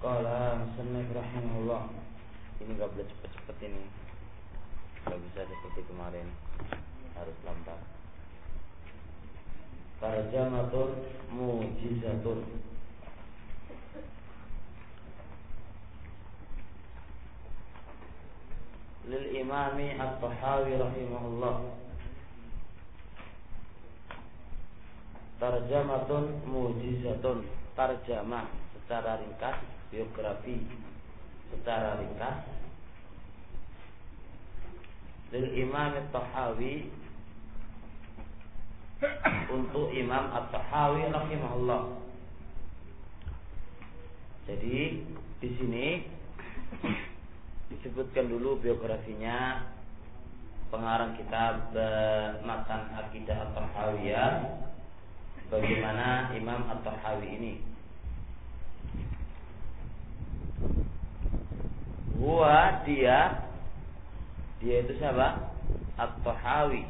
Qala musannif rahimahullah. Ini gak boleh cepet-cepet ini. Gak bisa seperti kemarin, harus lambat. Tarjamatun mujizatun. Lil Imami At-Tahawi rahimahullah. Tarjamatun mujizatun. Tarjamah secara ringkas, biografi secara ringkas lil Imam At-Tahawi, untuk Imam At-Tahawi rahimahullah. Jadi di sini disebutkan dulu biografinya pengarang kitab Matan Aqidah At-Tahawiyah, bagaimana Imam At-Tahawi ini. Dia itu siapa? At-Tahawi.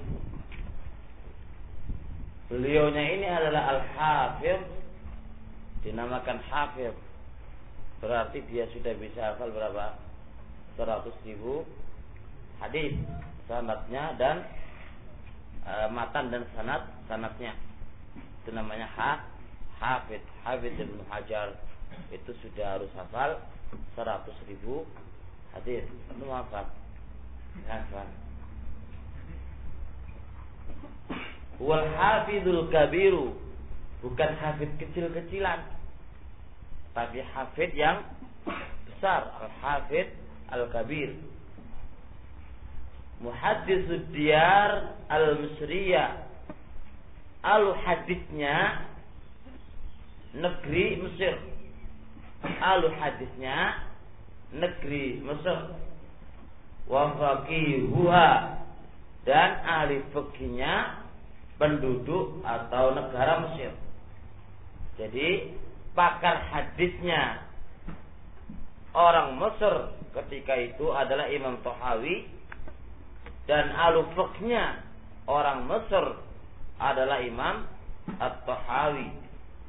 Beliaunya ini adalah Al-Hafidh, dinamakan Hafidh. Berarti dia sudah bisa hafal berapa? 100.000 hadis sanadnya dan matan dan sanadnya. Itu namanya Hafidh. Hafidh Ibnu Hajar itu sudah harus hafal 100.000 hadis. Itu hafal. Wal hafidul kabiru, bukan hafid kecil-kecilan, tapi hafid yang besar. Al-hafid al-kabir. Muhaddisud diyar al-Misriyah, al-hadisnya negeri Mesir. Al-hadisnya negeri Mesir. Wa faqihuha, dan ahli fikihnya penduduk atau negara Mesir. Jadi pakar hadisnya orang Mesir ketika itu adalah Imam Tahawi, dan ahli fikihnya orang Mesir adalah Imam At-Tahawi.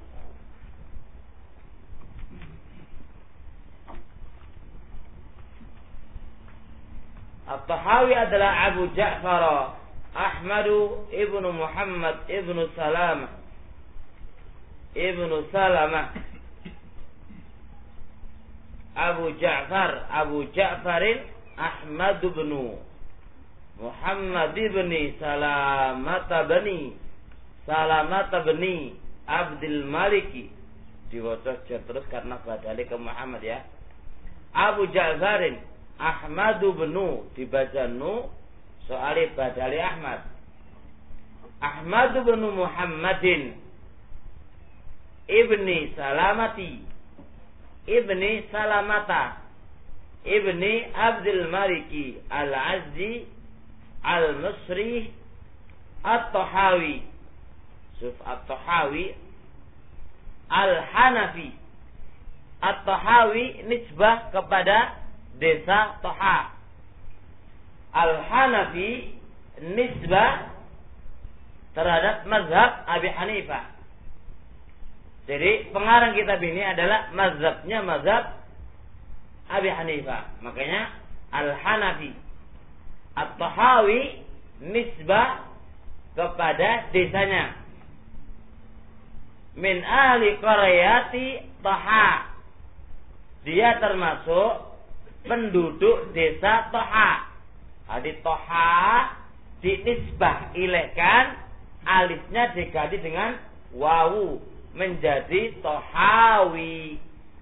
At-Tahawi adalah Abu Ja'far Ahmadu ibnu Muhammad ibnu Salamah Abu Ja'farin Ahmad ibnu Muhammad ibni Salamata bani Abdul Maliki. Diwaca terus karena badali ke Muhammad ya. Abu Ja'farin Ahmadu benu, dibaca nu, soalnya badali Ahmad. Ahmadu benu Muhammadin ibni Salamata ibni Abdul Maliki al-Azzi al-Misri At-Tahawi. At-Tahawi al-Hanafi. At-Tahawi nisbah kepada desa Toha. Al-Hanafi nisbah terhadap mazhab Abi Hanifah. Jadi pengarang kitab ini adalah mazhabnya mazhab Abi Hanifah. Makanya Al-Hanafi. At-Tahawi nisbah kepada desanya. Min ahli qaryati Toha. Dia termasuk penduduk desa Toha. Hadis Toha dinisbah ilahkan, alifnya diganti dengan wawu menjadi Tohawi,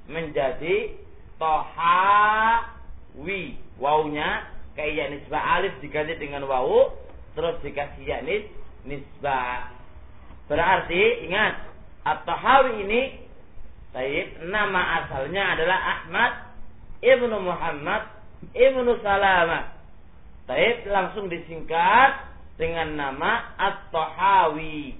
wawunya kayak nisbah, alif diganti dengan wawu terus dikasih ya nisbah. Berarti ingat, At-Tahawi ini nama asalnya adalah Ahmad ibnu Muhammad ibnu Salamah. Langsung disingkat dengan nama At-Tahawi.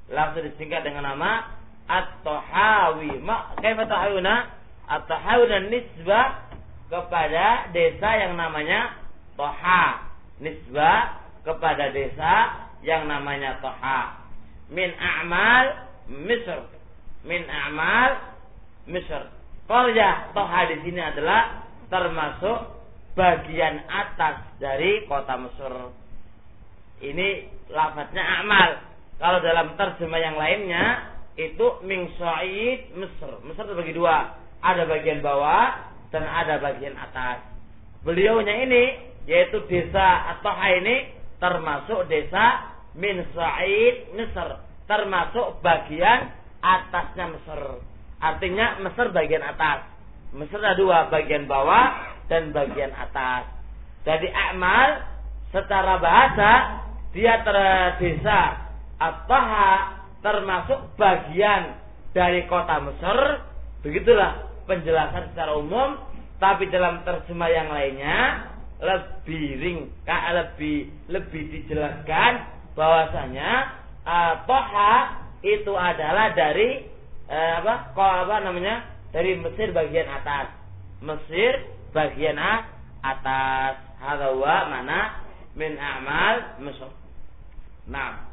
Kaifa tahawuna? At-Tahawi dan nisbah kepada desa yang namanya Toha. Nisbah kepada desa yang namanya Toha. Min a'mal Misr. Qaryah Toha di sini adalah termasuk bagian atas dari kota Mesir. Ini lafadznya amal. Kalau dalam terjemah yang lainnya itu min sa'id Mesir. Mesir terbagi dua, ada bagian bawah dan ada bagian atas. Beliaunya ini yaitu desa At-Toha ini termasuk desa min sa'id Mesir, termasuk bagian atasnya Mesir. Artinya Mesir bagian atas. Mesir ada dua, bagian bawah dan bagian atas. Jadi amal secara bahasa dia desa At-Toha termasuk bagian dari kota Mesir. Begitulah penjelasan secara umum. Tapi dalam terjemah yang lainnya lebih dijelaskan bahwasanya Toha itu adalah dari dari Mesir bagian atas. Mesir bagian atas. Hadza wa mana min a'mal Mesir. Nah,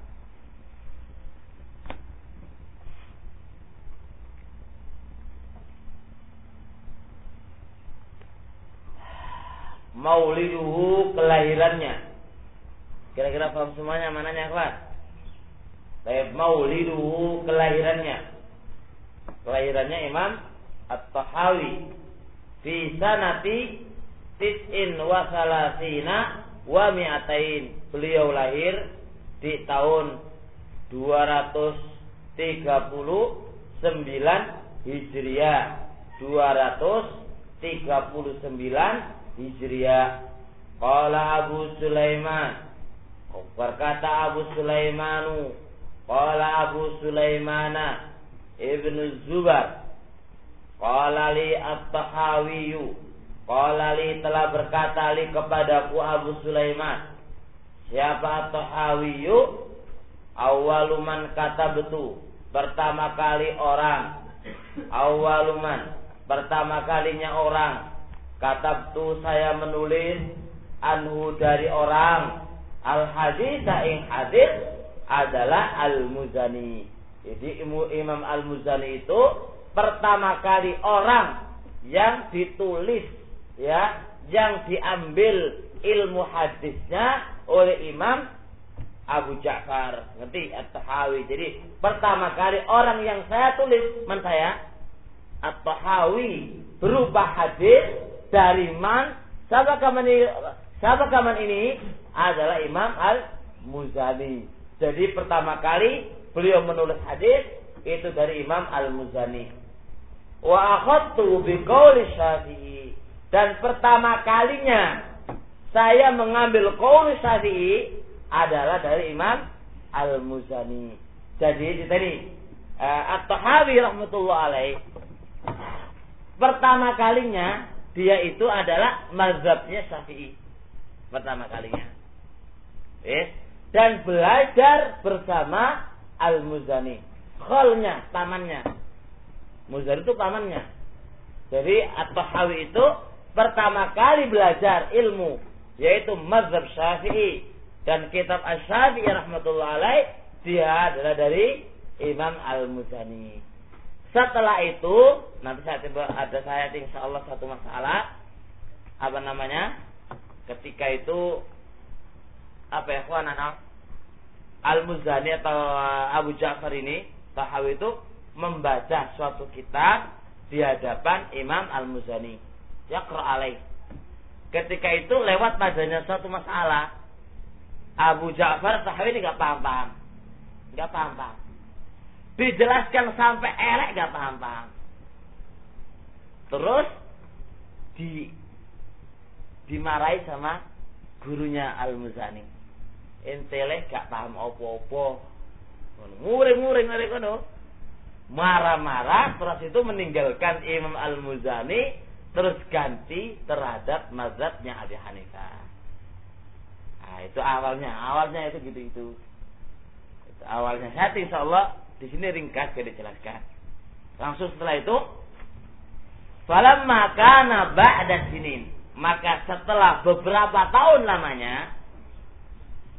mauliduhu, kelahirannya. Kira-kira paham semuanya mananya apa? Baik, mauliduhu, kelahirannya. Kelahirannya Imam At-Tahawi fi sanati tis'in wa salasina wa mi'atain. Beliau lahir di tahun 239 Hijriah. 239 Hijriah. Qala Abu Sulaiman, berkata Abu Sulaimanu, qala Abu Sulaimana Ibnu Zubair, qala li At-Tahawiyu, qala li telah berkata li kepadaku Abu Sulaiman. Siapa At-Tahawiyu? Awaluman kata betul, pertama kali orang. Awaluman, pertama kalinya orang. Katabtu, saya menulis, anhu dari orang, al-hadits ing hadits adalah Al-Muzani. Jadi Imam Al-Muzani itu pertama kali orang yang ditulis, ya, yang diambil ilmu hadisnya oleh Imam Abu Ja'far, ngerti? At-Tahawi. Jadi pertama kali orang yang saya tulis, saya At-Tahawi, berupa hadis dari man. Siapa kaman ini adalah Imam Al-Muzani. Jadi pertama kali beliau menulis hadis itu dari Imam Al-Muzani. Wa akhadtu bi qauli Syafi'i, dan pertama kalinya saya mengambil qauli Syafi'i adalah dari Imam Al-Muzani. Jadi tadi At-Tahawi rahmatullah alaih pertama kalinya dia itu adalah mazhabnya Syafi'i. Pertama kalinya. Dan belajar bersama Al-Muzani. Khalnya, pamannya. Muzani itu pamannya. Jadi At-Tahawi itu pertama kali belajar ilmu, yaitu mazhab Syafi'i. Dan kitab Asy-Syafi'i rahmatullah alaih dia adalah dari Imam Al-Muzani. Setelah itu nanti saya insyaallah satu masalah ketika itu Al-Muzani atau Abu Ja'far ini Tahawi itu membaca suatu kitab di hadapan Imam Al-Muzani, yaqra alaih. Ketika itu lewat padanya suatu masalah, Abu Ja'far Tahawi ini enggak paham. Dijelaskan sampai elek gak paham. Terus dimarahi sama gurunya Al-Muzani. Entele gak paham apa-apa. Muring-muring ngene kono. Marah-marah terus itu meninggalkan Imam Al-Muzani terus ganti terhadap mazhabnya Abi Hanifah. Nah, itu awalnya itu gitu. Itu awalnya. Hati insyaallah di sini ringkas saya dijelaskan. Langsung setelah itu, falamma kana ba'da sinin, maka setelah beberapa tahun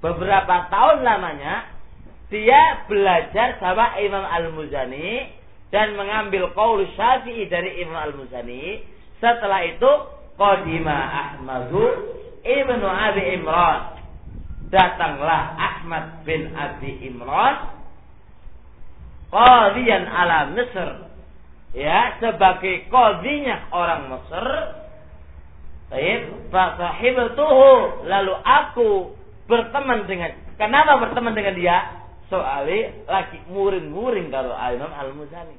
lamanya dia belajar sama Imam Al-Muzani dan mengambil qaul Syafi'i dari Imam Al-Muzani. Setelah itu qadima Ahmadu ibnu Abi Imran, datanglah Ahmad bin Abi Imran qadiyan ala Mesir, ya, sebagai qadinya orang Mesir. Baik, fa sahibtuhu, lalu aku berteman dengan, kenapa berteman dengan dia? Soalnya lagi muring-muring kalau Imam Al-Muzani.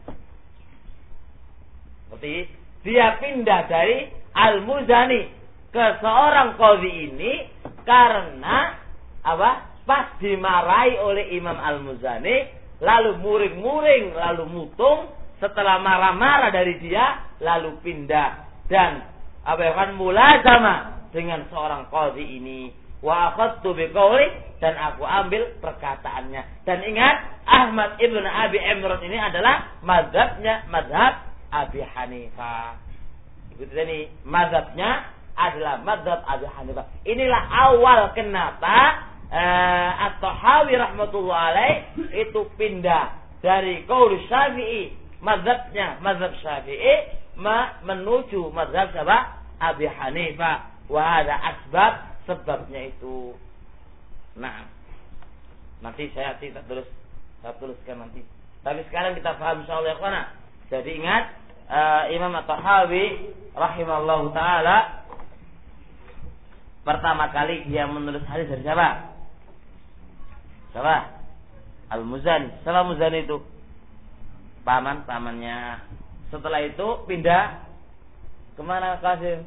Seperti dia pindah dari Al-Muzani ke seorang qadhi ini karena apa? Pas dimarahi oleh Imam Al-Muzani, lalu muring-muring, lalu mutung. Setelah marah-marah dari dia, lalu pindah dan apa ya kan mulazama dengan seorang qadhi ini. Wa akhadtu biqauli, dan aku ambil perkataannya. Dan ingat, Ahmad ibn Abi Imran ini adalah mazhab Abi Hanifah. Ikuti ini, mazhabnya adalah mazhab Abi Hanifah. Inilah awal kenapa At-Tahawi rahmatullah alaih itu pindah dari qaul Syafi'i, mazhabnya mazhab Syafi'i, menuju mazhab siapa? Abi Hanifah. Wa ada asbab, sebabnya itu. Nah, nanti saya tuliskan nanti. Tapi sekarang kita paham insyaallah ya kawan. Jadi ingat, Imam At-Tahawi rahimallahu taala pertama kali dia menulis hadis dari siapa? Siapa? Al-Muzani. Siapa Muzani itu? Pamannya. Setelah itu pindah kemana Qasim?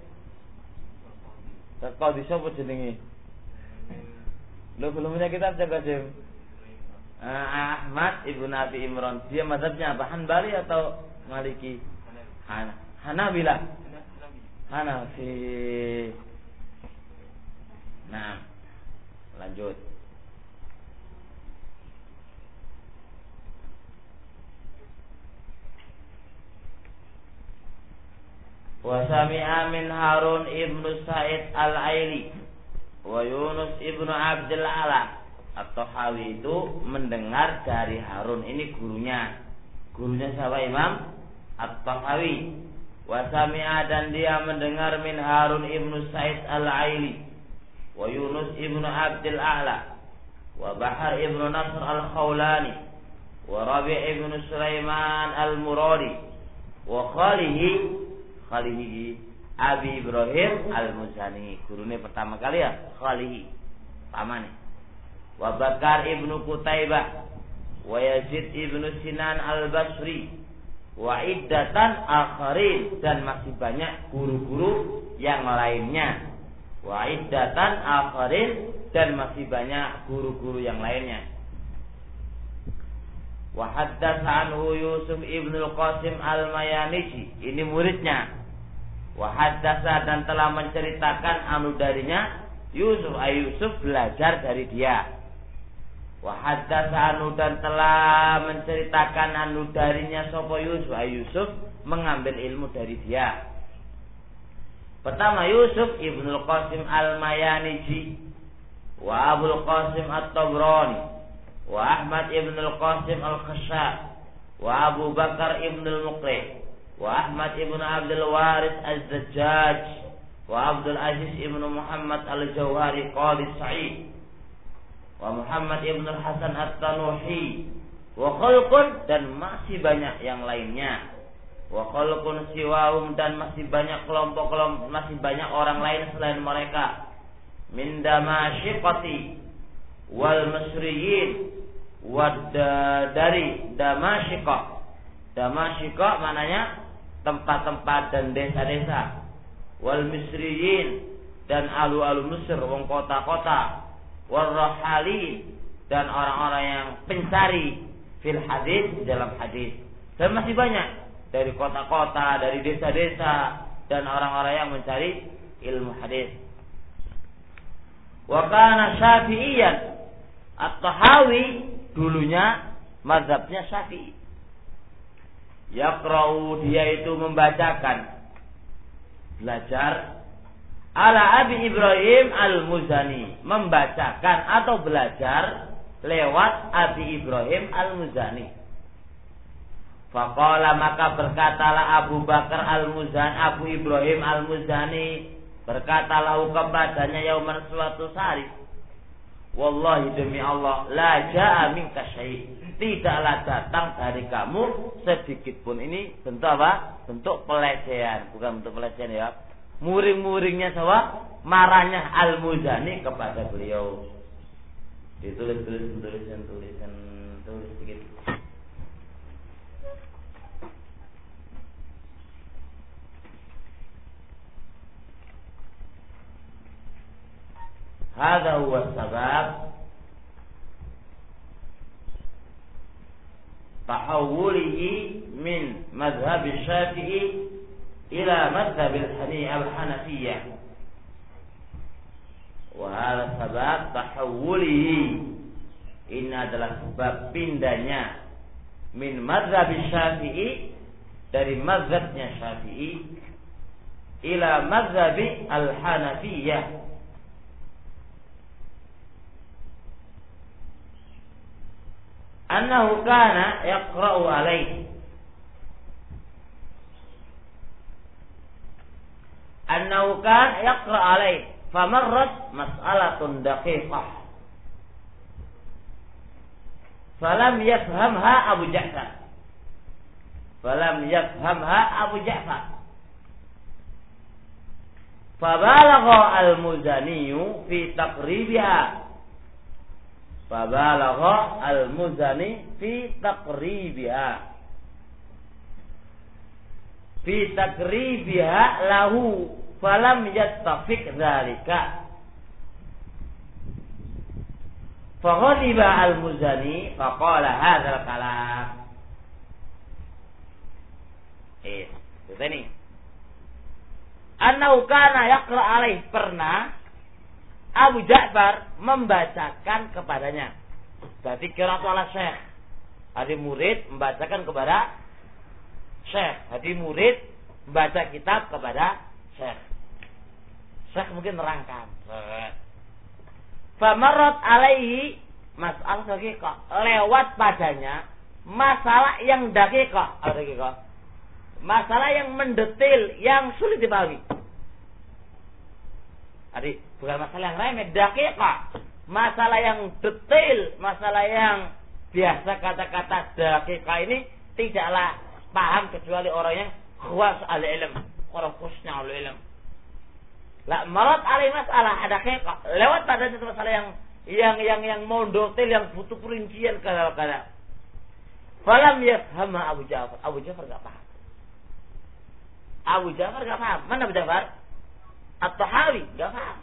Kau bisa apa jenenge? Lo belum punya kitab jaga Qasim. Ahmad ibn Abi Imran. Dia mazhabnya apa? Hanbali atau Maliki? Hanabilah. Hanafi. Nah, lanjut. Wa sami'a min Harun ibnu Sa'id al-Aili wa Yunus ibnu Abdul Ala. At-Tahawi itu mendengar dari Harun, ini gurunya. Gurunya siapa? Imam At-Tahawi. Wa sami'a, dan dia mendengar min Harun ibnu Sa'id al-Aili wa Yunus ibnu Abdul Ala wa Bahar ibnu Nasr al-Khawlani wa Rabi' ibnu Sulaiman al-Muradi wa Khalihi Abi Ibrahim Al-Muzani. Gurunya pertama kali ya Khalihi, pamane. Wa Bakar ibnu Qutaibah wa Yazid ibnu Sinan Al-Basri wa iddatan akharin, dan masih banyak guru-guru yang lainnya. Wa iddatan akharin, dan masih banyak guru-guru yang lainnya. Wa haddatsa anhu Yusuf ibnu Al-Qasim Al-Mayanisi, ini muridnya. Wa haddatsa, dan telah menceritakan anu darinya Yusuf belajar dari dia. Wa haddatsa anu, dan telah menceritakan anu darinya sapa Yusuf mengambil ilmu dari dia. Pertama Yusuf ibnu Al-Qasim Al-Mayanisi wa Abul Qasim At-Tabrani wa Ahmad ibnu Al-Qasim Al-Khashab wa Abu Bakar ibnu Al-Muqri wa Ahmad ibnu Abdul Waris Az-Zajjaj wa Abdul Aziz ibnu Muhammad Al-Jawhari Qadi Sa'id wa Muhammad ibnu Hasan At-Tanuhi wa khalqun, dan masih banyak yang lainnya. Wa khalqun siwahum, dan masih banyak kelompok-kelompok, masih banyak orang lain selain mereka. Min Damasyiqati wal Misriyin, dari Damasyiqah. Damasyiqah mananya tempat-tempat dan desa-desa. Wal Misriyin, dan alu-alu Mesir, wong kota-kota. Wal Rahalin, dan orang-orang yang pencari fil hadis, dalam hadis. Dan masih banyak dari kota-kota, dari desa-desa, dan orang-orang yang mencari ilmu hadis. Wa kana Syafi'iyan. At-Tahawi dulunya mazhabnya Syafi'i. Yaqra'u, dia itu membacakan, belajar ala Abi Ibrahim Al-Muzani, membacakan atau belajar lewat Abi Ibrahim Al-Muzani. Faqala maka berkatalah Abu Bakar Al-Muzani, Abu Ibrahim Al-Muzani, berkatalah kepadanya yauman suatu hari, wallahi demi Allah, la ja'a minka syai', tidaklah datang dari kamu sedikit pun. Ini bentuk apa? Bentuk pelecehan, bukan bentuk pelecehan ya. Muring-muringnya sawa, marahnya Al-Muzani kepada beliau. Tulis sedikit. Hadza huwa sabab tahawulihi min madhhab Syafi'i ila madhhab al-Hanafiyyah. Wa hadza sabab tahawulihi, ini adalah sebab pindahnya min madhhab Syafi'i, dari mazhabnya Syafi'i, ila madhhab al-Hanafiyyah. Annahu kana yaqra'u alaihi, annahu kana yaqra'u alaihi famarrat mas'alatun daqiqah falam yafhamha Abu Ja'far, fabalagha al-Muzani fi taqribiha, fabalagha al-Muzani fi taqribiha lahu falam yattafiq dzalika. Faghadiba al-Muzani faqala hadzal kalam. Ini annahu kana yaqra alaih, pernah Abu Ja'far membacakan kepadanya. Berarti qiraat ala syekh. Hadi murid membacakan kepada syekh. Hadi murid membaca kitab kepada syekh. Syekh mungkin nerangkan. Famarrat alaihi mas'al daqiqah, lewat padanya masalah yang daqiqah. Masalah yang mendetail, yang sulit dipahami. Jadi bukan masalah yang remeh, daqiqah. Masalah yang detail, masalah yang biasa kata-kata daqiqah ini tidaklah paham kecuali orang yang khawas al-ilm, orang khususnya al-ilm. La marat alai masalah daqiqah, lewat pada satu masalah yang mau detail, yang butuh perincian kadang-kadang. Falam yafhamha Abu Ja'far. Abu Ja'far enggak paham. Mana Abu Ja'far? At-Tahawi enggak paham.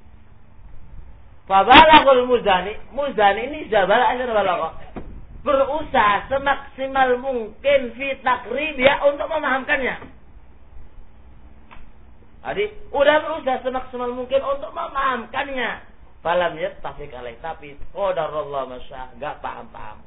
Fabalaghul Muzani ini jabal ajar balagha, berusaha semaksimal mungkin fi taqribia untuk memahamkannya. Jadi udah berusaha semaksimal mungkin untuk memahamkannya. Falam yattafiq alaih, tapi qadarullah masya, enggak paham-paham.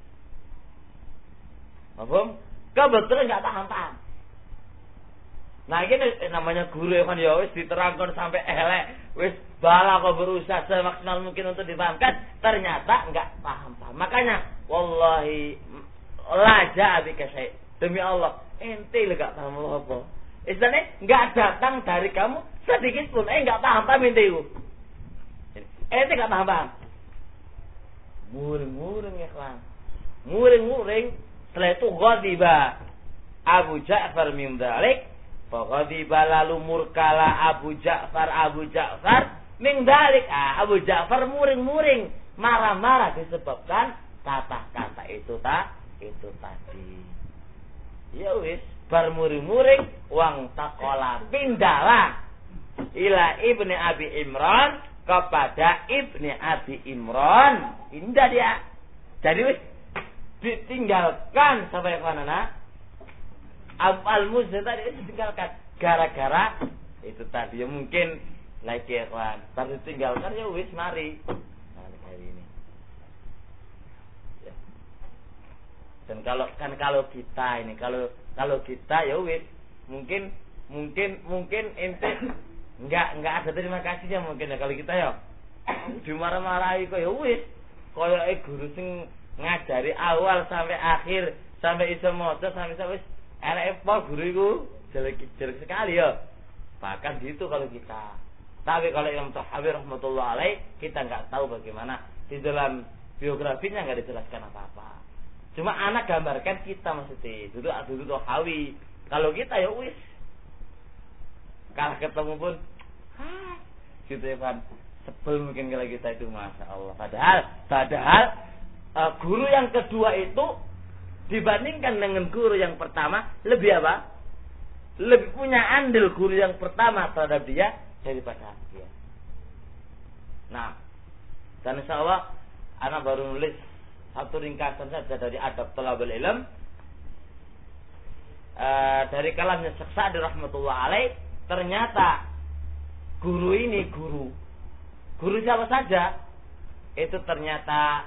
Paham? Kebetulan enggak paham-paham. Nah ini namanya guru kan ya wis diterangkan sampai elek, wis bala kok berusaha semaksimal mungkin untuk dipahamkan, ternyata enggak paham-paham. Makanya wallahi la ja'a bika syai', demi Allah ente enggak paham apa. Istilahnya enggak datang dari kamu sedikit pun, enggak paham-paham ente itu. Ente enggak paham-paham. Muring-muring ikhwan. Muring-muring, setelah itu ghadiba Abu Ja'far min dzalik. Faghadiba, lalu murkala Abu Ja'far min dzalik. Abu Ja'far muring-muring, marah-marah disebabkan kata-kata itu tadi. Ya wis, bar muring-muring wang taqala, pindahlah ila Ibni Abi Imran, kepada Ibni Abi Imran. Pindah dia. Jadi wis ditinggalkan sampai mana? Al-Muzani tadi ditinggalkan gara-gara itu tadi, ya mungkin lagi ikhwan baru ditinggalkan, ya wis mari hari ini ya. Dan kalau kita ya wis mungkin ente enggak ada terima kasihnya mungkin ya. Kalau kita ya dimarah-marahi kok ya wis koyo guru sing ngajari awal sampai akhir sampai iso maca sampai wis elek pol guru iku jelek sekali ya. Bahkan gitu kalau kita. Tapi kalau Imam Tahawi rahmatullah alaih kita enggak tahu bagaimana di dalam biografinya enggak dijelaskan apa-apa. Cuma anak gambarkan kita maksudnya. Dulu Tahawi. Kalau kita ya wis kalah ketemu pun gitu ya kan. Sebel mungkin kalau kita itu masya Allah. Padahal guru yang kedua itu dibandingkan dengan guru yang pertama lebih apa? Lebih punya andil guru yang pertama terhadap dia daripada dia. Nah, dan insya Allah anak baru nulis satu ringkasan saja dari adab thalabul ilm dari kalamnya Syekh Sa'di rahmatullah alaih. Ternyata guru ini guru siapa saja itu ternyata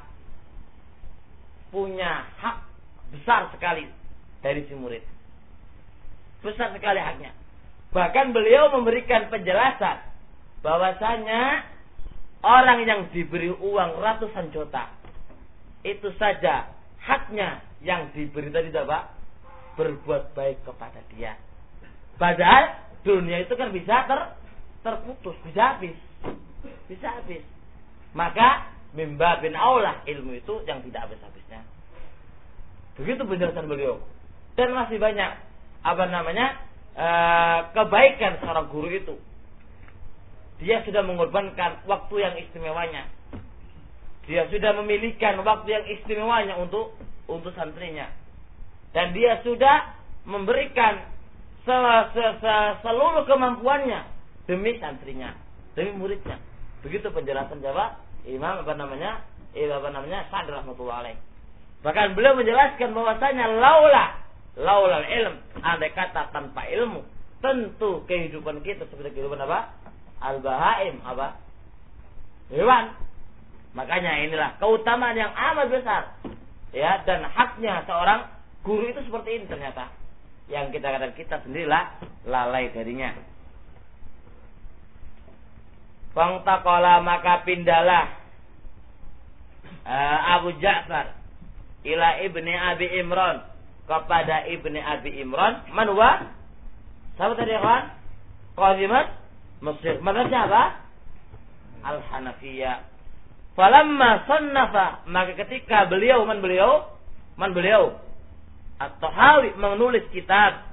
punya hak besar sekali dari si murid. Besar sekali haknya. Bahkan beliau memberikan penjelasan bahwasanya orang yang diberi uang ratusan juta itu saja haknya yang diberi tadi apa? Berbuat baik kepada dia. Padahal dunia itu kan bisa terputus, bisa habis. Maka mimba bin aulah ilmu itu yang tidak habis-habisnya. Begitu penjelasan beliau. Dan masih banyak kebaikan seorang guru itu. Dia sudah mengorbankan waktu yang istimewanya. Dia sudah memilihkan waktu yang istimewanya untuk santrinya. Dan dia sudah memberikan seluruh kemampuannya demi santrinya, demi muridnya. Begitu penjelasan jawab Imam Sa'di rahmatullah alaih. Bahkan beliau menjelaskan bahwasanya laula ilm, andai kata tanpa ilmu, tentu kehidupan kita seperti kehidupan apa? Al-bahaim, apa? Hewan. Makanya inilah keutamaan yang amat besar. Ya, dan haknya seorang guru itu seperti ini ternyata. Yang kita sendirilah lalai darinya. Fangtaqala maka pindalah Abu Ja'far ila ibni Abi Imran kepada ibni Abi Imran. Manwa? Siapa tadi kan? Qazimat Mesir. Mazhabnya apa? Al-Hanafiyah. Falamma sannafa maka ketika beliau At-Tahawi menulis kitab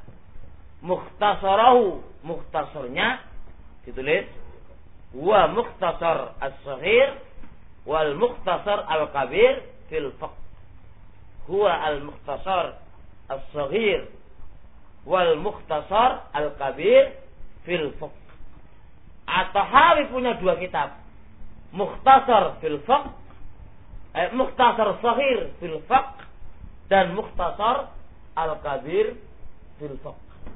mukhtasarnya ditulis wa mukhtasar as-saghir wal mukhtasar al-kabir fil fiqh. Huwa al-mukhtasar as-saghir wal mukhtasar al-kabir fil fiqh. At-Tahawi punya dua kitab. Mukhtasar fil fiqh, mukhtasar saghir fil fiqh dan mukhtasar al-kabir fil fiqh.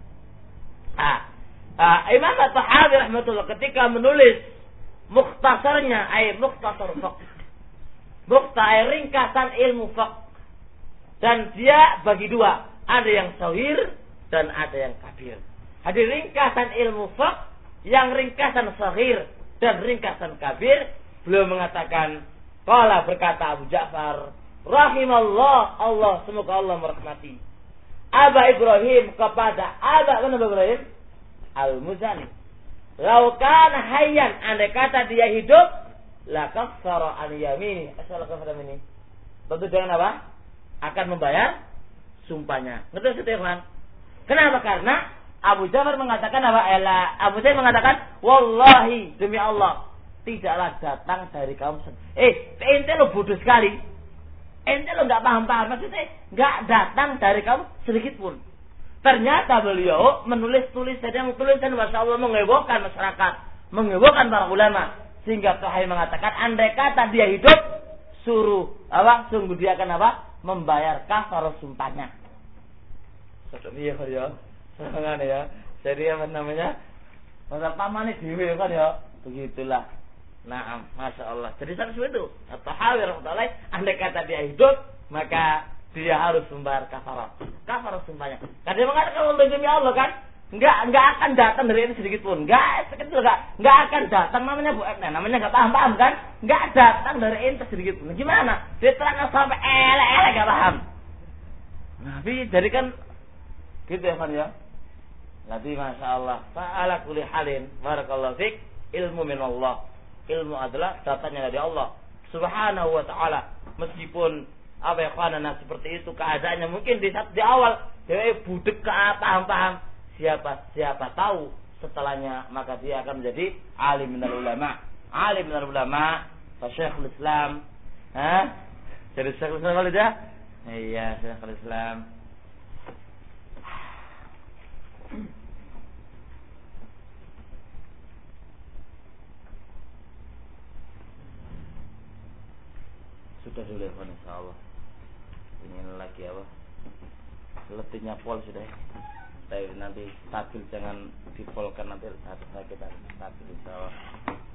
Imam At-Tahawi rahmatullah ketika menulis mukhtasarnya mukhtasar fiqh. Mukhtasar ringkasan ilmu fiqh. Dan dia bagi dua, ada yang saghir dan ada yang kabir. Ada ringkasan ilmu fiqh, yang ringkasan saghir dan ringkasan kabir, beliau mengatakan, qala berkata Abu Ja'far, rahimallah, Allah semoga Allah merahmati Aba Ibrahim kepada Aba Ibrahim Al-Muzani. Lau kana hayyan, andai kata dia hidup, la kaffara an yamini. Asal kaffara ini. Tentu dengan apa? Akan membayar sumpahnya. Ngerti Stefan? Kenapa? Karena Abu Ja'far mengatakan apa? Abu Ja'far mengatakan, wallahi demi Allah, tidaklah datang dari kaum ente lo bodoh sekali. Ente lo enggak paham-paham, maksudnya enggak datang dari kaum sedikit pun. Ternyata beliau menulis tulisan Masya Allah menghebohkan masyarakat, menghebohkan para ulama, sehingga Tahawi mengatakan andai kata dia hidup, sungguh dia akan membayar kafarah sumpahnya. Iya ya. Sangat ya. Jadi masa pamane dhewe kan ya. Begitulah. Naam, Masya Allah. Jadi seperti itu. At-Tahawi rahimahullah, andai kata dia hidup, maka dia harus membayar kafarah sumpahnya. Karena dia mengatakan untuk demi Allah kan, enggak akan datang dari ini sedikit pun. Enggak akan datang, namanya enggak paham kan? Enggak datang dari ini sedikit pun. Gimana? Dia terangkan sampai elek enggak paham. Nabi jadi kan gitu ya kan ya. Nabi Masya Allah fa'ala kulli halin barakallahu fik ilmu minallah. Ilmu adalah datanya dari Allah Subhanahu wa ta'ala. Meskipun apa ya khana seperti itu keadaannya mungkin di awal dia budek ke paham siapa tahu setelahnya maka dia akan menjadi alim minal ulama. Alim minal ulama, Syekhul Islam. Jadi Syekhul Islam kali dia? Iya, Syekhul Islam. Sudah dulu ya, insyaallah. Ingin lagi apa? Letihnya pol sudah. Tapi nanti stabil jangan dipolkan nanti harus kita stabil insyaallah.